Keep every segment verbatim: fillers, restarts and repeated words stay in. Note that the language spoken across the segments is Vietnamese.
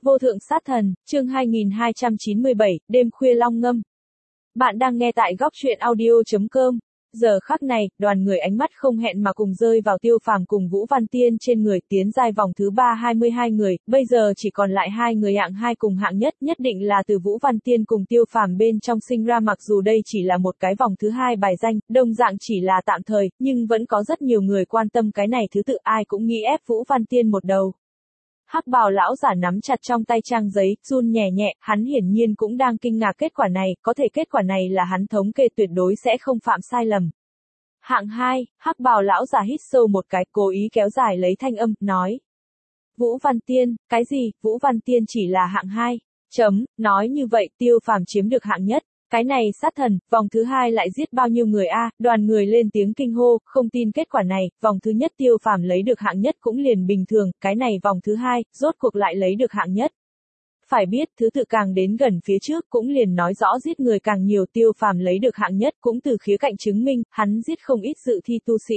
Vô thượng sát thần, chương hai nghìn hai trăm chín mươi bảy, đêm khuya long ngâm. Bạn đang nghe tại góc truyện audio chấm com. Giờ khắc này, đoàn người ánh mắt không hẹn mà cùng rơi vào Tiêu Phàm cùng Vũ Văn Tiên trên người, tiến giai vòng thứ ba hai mươi hai người, bây giờ chỉ còn lại hai người hạng hai cùng hạng nhất, nhất định là từ Vũ Văn Tiên cùng Tiêu Phàm bên trong sinh ra, mặc dù đây chỉ là một cái vòng thứ hai bài danh, đồng dạng chỉ là tạm thời, nhưng vẫn có rất nhiều người quan tâm cái này thứ tự, ai cũng nghĩ ép Vũ Văn Tiên một đầu. Hắc bào lão giả nắm chặt trong tay trang giấy, run nhẹ nhẹ, hắn hiển nhiên cũng đang kinh ngạc kết quả này, có thể kết quả này là hắn thống kê tuyệt đối sẽ không phạm sai lầm. Hạng hai, hắc bào lão giả hít sâu một cái, cố ý kéo dài lấy thanh âm, nói. Vũ Văn Tiên, cái gì, Vũ Văn Tiên chỉ là hạng hai, chấm, nói như vậy, Tiêu Phàm chiếm được hạng nhất. Cái này sát thần, vòng thứ hai lại giết bao nhiêu người a? À? Đoàn người lên tiếng kinh hô, không tin kết quả này, vòng thứ nhất Tiêu Phàm lấy được hạng nhất cũng liền bình thường, cái này vòng thứ hai, rốt cuộc lại lấy được hạng nhất. Phải biết, thứ tự càng đến gần phía trước cũng liền nói rõ giết người càng nhiều, Tiêu Phàm lấy được hạng nhất cũng từ khía cạnh chứng minh, hắn giết không ít dự thi tu sĩ.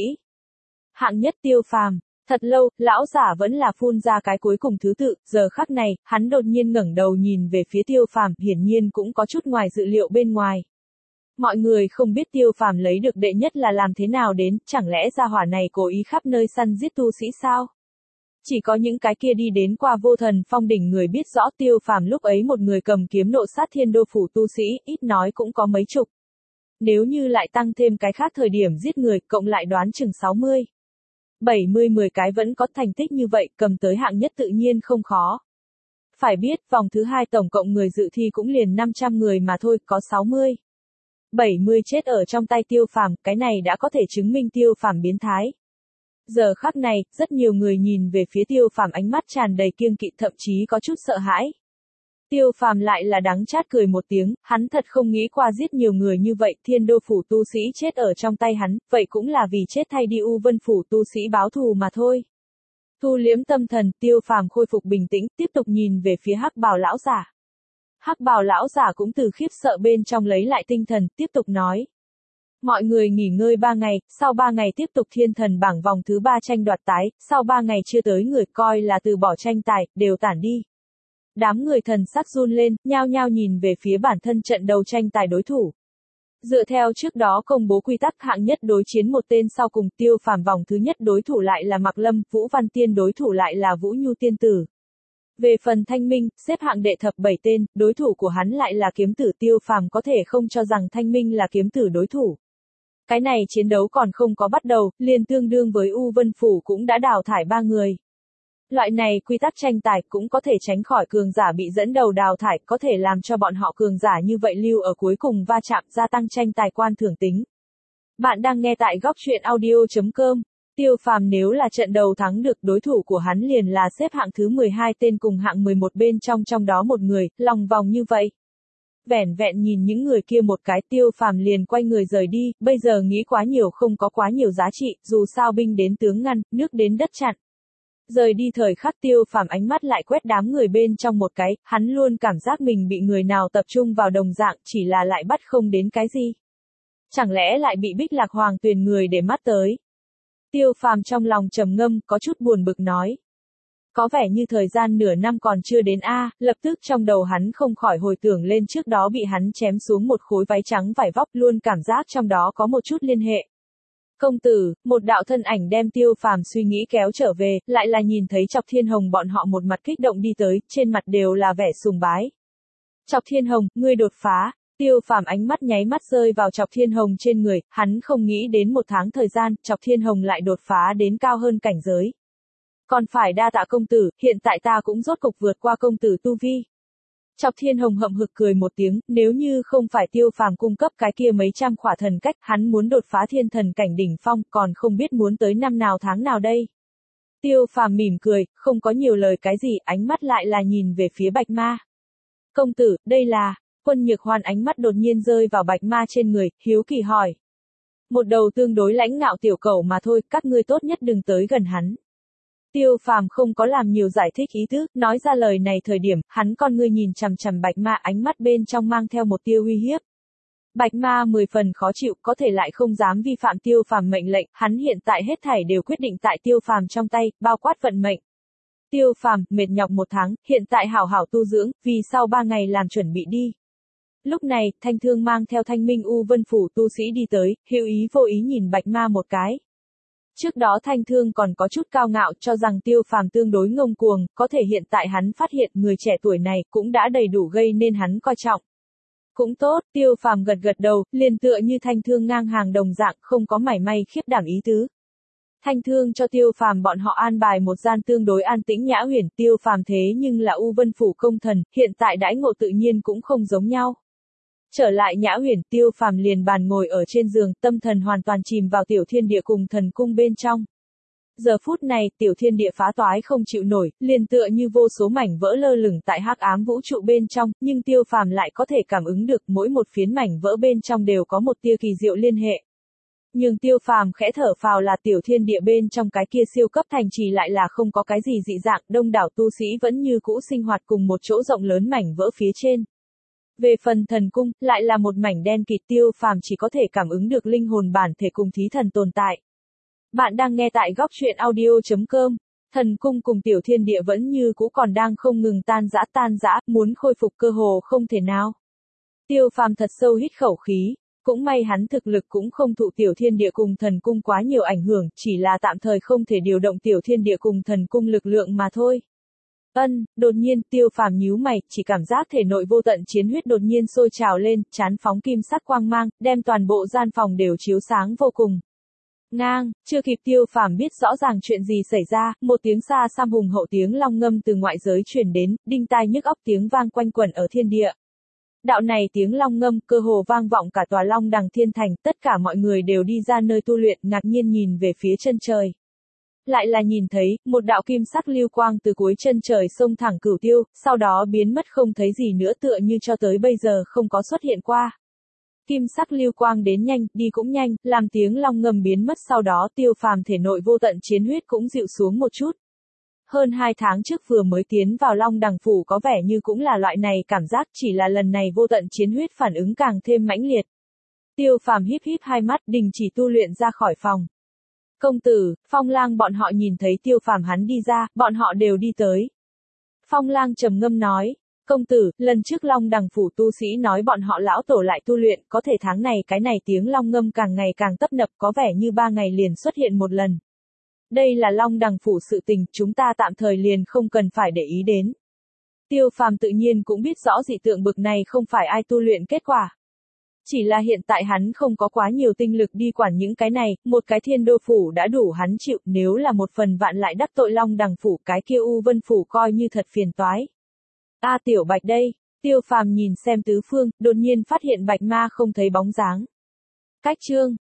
Hạng nhất Tiêu Phàm. Thật lâu, lão giả vẫn là phun ra cái cuối cùng thứ tự, giờ khắc này, hắn đột nhiên ngẩng đầu nhìn về phía Tiêu Phàm, hiển nhiên cũng có chút ngoài dự liệu bên ngoài. Mọi người không biết Tiêu Phàm lấy được đệ nhất là làm thế nào đến, chẳng lẽ gia hỏa này cố ý khắp nơi săn giết tu sĩ sao? Chỉ có những cái kia đi đến qua Vô Thần Phong đỉnh người biết rõ Tiêu Phàm lúc ấy một người cầm kiếm nộ sát Thiên Đô phủ tu sĩ, ít nói cũng có mấy chục. Nếu như lại tăng thêm cái khác thời điểm giết người, cộng lại đoán chừng sáu mươi. bảy mươi mười cái vẫn có thành tích như vậy, cầm tới hạng nhất tự nhiên không khó. Phải biết, vòng thứ hai tổng cộng người dự thi cũng liền năm trăm người mà thôi, có sáu mươi. bảy mươi chết ở trong tay Tiêu Phàm, cái này đã có thể chứng minh Tiêu Phàm biến thái. Giờ khắc này, rất nhiều người nhìn về phía Tiêu Phàm ánh mắt tràn đầy kiêng kỵ, thậm chí có chút sợ hãi. Tiêu Phàm lại là đắng chát cười một tiếng, hắn thật không nghĩ qua giết nhiều người như vậy, Thiên Đô phủ tu sĩ chết ở trong tay hắn, vậy cũng là vì chết thay đi U Vân phủ tu sĩ báo thù mà thôi. Thu liếm tâm thần, Tiêu Phàm khôi phục bình tĩnh, tiếp tục nhìn về phía hắc bào lão giả. Hắc bào lão giả cũng từ khiếp sợ bên trong lấy lại tinh thần, tiếp tục nói. Mọi người nghỉ ngơi ba ngày, sau ba ngày tiếp tục thiên thần bảng vòng thứ ba tranh đoạt tái, sau ba ngày chưa tới người coi là từ bỏ tranh tài, đều tản đi. Đám người thần sắc run lên, nhao nhao nhìn về phía bản thân trận đầu tranh tài đối thủ. Dựa theo trước đó công bố quy tắc, hạng nhất đối chiến một tên sau cùng, Tiêu Phàm vòng thứ nhất đối thủ lại là Mạc Lâm, Vũ Văn Tiên đối thủ lại là Vũ Nhu tiên tử. Về phần Thanh Minh, xếp hạng đệ thập bảy tên, đối thủ của hắn lại là kiếm tử, Tiêu Phàm có thể không cho rằng Thanh Minh là kiếm tử đối thủ. Cái này chiến đấu còn không có bắt đầu, liền tương đương với U Vân phủ cũng đã đào thải ba người. Loại này quy tắc tranh tài cũng có thể tránh khỏi cường giả bị dẫn đầu đào thải, có thể làm cho bọn họ cường giả như vậy lưu ở cuối cùng va chạm, gia tăng tranh tài quan thưởng tính. Bạn đang nghe tại góc truyện audio chấm com. Tiêu Phàm nếu là trận đầu thắng được, đối thủ của hắn liền là xếp hạng thứ mười hai tên cùng hạng mười một bên trong trong đó một người, lòng vòng như vậy. Vẻn vẹn nhìn những người kia một cái, Tiêu Phàm liền quay người rời đi, bây giờ nghĩ quá nhiều không có quá nhiều giá trị, dù sao binh đến tướng ngăn, nước đến đất chặn. Rời đi thời khắc, Tiêu Phàm ánh mắt lại quét đám người bên trong một cái, hắn luôn cảm giác mình bị người nào tập trung vào đồng dạng, chỉ là lại bắt không đến cái gì. Chẳng lẽ lại bị Bích Lạc Hoàng Tuyền người để mắt tới? Tiêu Phàm trong lòng trầm ngâm, có chút buồn bực nói. Có vẻ như thời gian nửa năm còn chưa đến a, à, lập tức trong đầu hắn không khỏi hồi tưởng lên trước đó bị hắn chém xuống một khối váy trắng vải vóc, luôn cảm giác trong đó có một chút liên hệ. Công tử, một đạo thân ảnh đem Tiêu Phàm suy nghĩ kéo trở về, lại là nhìn thấy Chọc Thiên Hồng bọn họ một mặt kích động đi tới, trên mặt đều là vẻ sùng bái. Chọc Thiên Hồng, ngươi đột phá. Tiêu Phàm ánh mắt nháy mắt rơi vào Chọc Thiên Hồng trên người, hắn không nghĩ đến một tháng thời gian, Chọc Thiên Hồng lại đột phá đến cao hơn cảnh giới. Còn phải đa tạ công tử, hiện tại ta cũng rốt cục vượt qua công tử tu vi. Chọc Thiên Hồng hậm hực cười một tiếng, nếu như không phải Tiêu Phàm cung cấp cái kia mấy trăm khỏa thần cách, hắn muốn đột phá thiên thần cảnh đỉnh phong, còn không biết muốn tới năm nào tháng nào đây. Tiêu Phàm mỉm cười, không có nhiều lời cái gì, ánh mắt lại là nhìn về phía Bạch Ma. Công tử, đây là, Quân Nhược Hoan ánh mắt đột nhiên rơi vào Bạch Ma trên người, hiếu kỳ hỏi. Một đầu tương đối lãnh ngạo tiểu cẩu mà thôi, các ngươi tốt nhất đừng tới gần hắn. Tiêu Phàm không có làm nhiều giải thích ý tứ, nói ra lời này thời điểm, hắn con ngươi nhìn chằm chằm Bạch Ma, ánh mắt bên trong mang theo một tia uy hiếp. Bạch Ma mười phần khó chịu, có thể lại không dám vi phạm Tiêu Phàm mệnh lệnh, hắn hiện tại hết thảy đều quyết định tại Tiêu Phàm trong tay, bao quát vận mệnh. Tiêu Phàm, mệt nhọc một tháng, hiện tại hảo hảo tu dưỡng, vì sau ba ngày làm chuẩn bị đi. Lúc này, Thanh Thương mang theo Thanh Minh U Vân Phủ tu sĩ đi tới, hữu ý vô ý nhìn Bạch Ma một cái. Trước đó Thanh Thương còn có chút cao ngạo cho rằng Tiêu Phàm tương đối ngông cuồng, có thể hiện tại hắn phát hiện người trẻ tuổi này cũng đã đầy đủ gây nên hắn coi trọng. Cũng tốt, Tiêu Phàm gật gật đầu, liền tựa như Thanh Thương ngang hàng đồng dạng, không có mảy may khiếp đảm ý tứ. Thanh Thương cho Tiêu Phàm bọn họ an bài một gian tương đối an tĩnh nhã huyền, Tiêu Phàm thế nhưng là U Vân Phủ công thần, hiện tại đãi ngộ tự nhiên cũng không giống nhau. Trở lại nhã huyền, Tiêu Phàm liền bàn ngồi ở trên giường, tâm thần hoàn toàn chìm vào tiểu thiên địa cùng thần cung bên trong. Giờ phút này, tiểu thiên địa phá toái không chịu nổi, liền tựa như vô số mảnh vỡ lơ lửng tại hắc ám vũ trụ bên trong, nhưng Tiêu Phàm lại có thể cảm ứng được mỗi một phiến mảnh vỡ bên trong đều có một tia kỳ diệu liên hệ. Nhưng Tiêu Phàm khẽ thở phào là tiểu thiên địa bên trong cái kia siêu cấp thành trì lại là không có cái gì dị dạng, đông đảo tu sĩ vẫn như cũ sinh hoạt cùng một chỗ rộng lớn mảnh vỡ phía trên. Về phần thần cung, lại là một mảnh đen kịt, Tiêu Phàm chỉ có thể cảm ứng được linh hồn bản thể cùng thí thần tồn tại. Bạn đang nghe tại góc truyện audio chấm com. Thần cung cùng tiểu thiên địa vẫn như cũ còn đang không ngừng tan rã tan rã, muốn khôi phục cơ hồ không thể nào. Tiêu Phàm thật sâu hít khẩu khí, cũng may hắn thực lực cũng không thụ tiểu thiên địa cùng thần cung quá nhiều ảnh hưởng, chỉ là tạm thời không thể điều động tiểu thiên địa cùng thần cung lực lượng mà thôi. Ân, đột nhiên, Tiêu Phàm nhíu mày, chỉ cảm giác thể nội vô tận chiến huyết đột nhiên sôi trào lên, chán phóng kim sắc quang mang, đem toàn bộ gian phòng đều chiếu sáng vô cùng. Ngang, chưa kịp Tiêu Phàm biết rõ ràng chuyện gì xảy ra, một tiếng xa xăm hùng hậu tiếng long ngâm từ ngoại giới truyền đến, đinh tai nhức óc tiếng vang quanh quẩn ở thiên địa. Đạo này tiếng long ngâm cơ hồ vang vọng cả tòa Long Đằng Thiên Thành, tất cả mọi người đều đi ra nơi tu luyện, ngạc nhiên nhìn về phía chân trời. Lại là nhìn thấy, một đạo kim sắc lưu quang từ cuối chân trời xông thẳng cửu tiêu, sau đó biến mất không thấy gì nữa tựa như cho tới bây giờ không có xuất hiện qua. Kim sắc lưu quang đến nhanh, đi cũng nhanh, làm tiếng long ngâm biến mất sau đó Tiêu Phàm thể nội vô tận chiến huyết cũng dịu xuống một chút. Hơn hai tháng trước vừa mới tiến vào Long Đằng Phủ có vẻ như cũng là loại này cảm giác, chỉ là lần này vô tận chiến huyết phản ứng càng thêm mãnh liệt. Tiêu Phàm híp híp hai mắt, đình chỉ tu luyện ra khỏi phòng. Công tử, Phong Lang bọn họ nhìn thấy Tiêu Phàm hắn đi ra, bọn họ đều đi tới. Phong Lang trầm ngâm nói, công tử, lần trước Long Đằng Phủ tu sĩ nói bọn họ lão tổ lại tu luyện, có thể tháng này cái này tiếng long ngâm càng ngày càng tấp nập, có vẻ như ba ngày liền xuất hiện một lần. Đây là Long Đằng Phủ sự tình, chúng ta tạm thời liền không cần phải để ý đến. Tiêu Phàm tự nhiên cũng biết rõ dị tượng bực này không phải ai tu luyện kết quả. Chỉ là hiện tại hắn không có quá nhiều tinh lực đi quản những cái này, một cái Thiên Đô Phủ đã đủ hắn chịu, nếu là một phần vạn lại đắc tội Long Đằng Phủ cái kia U Vân Phủ coi như thật phiền toái. A Tiểu Bạch đây, Tiêu Phàm nhìn xem tứ phương, đột nhiên phát hiện Bạch Ma không thấy bóng dáng. Cách chương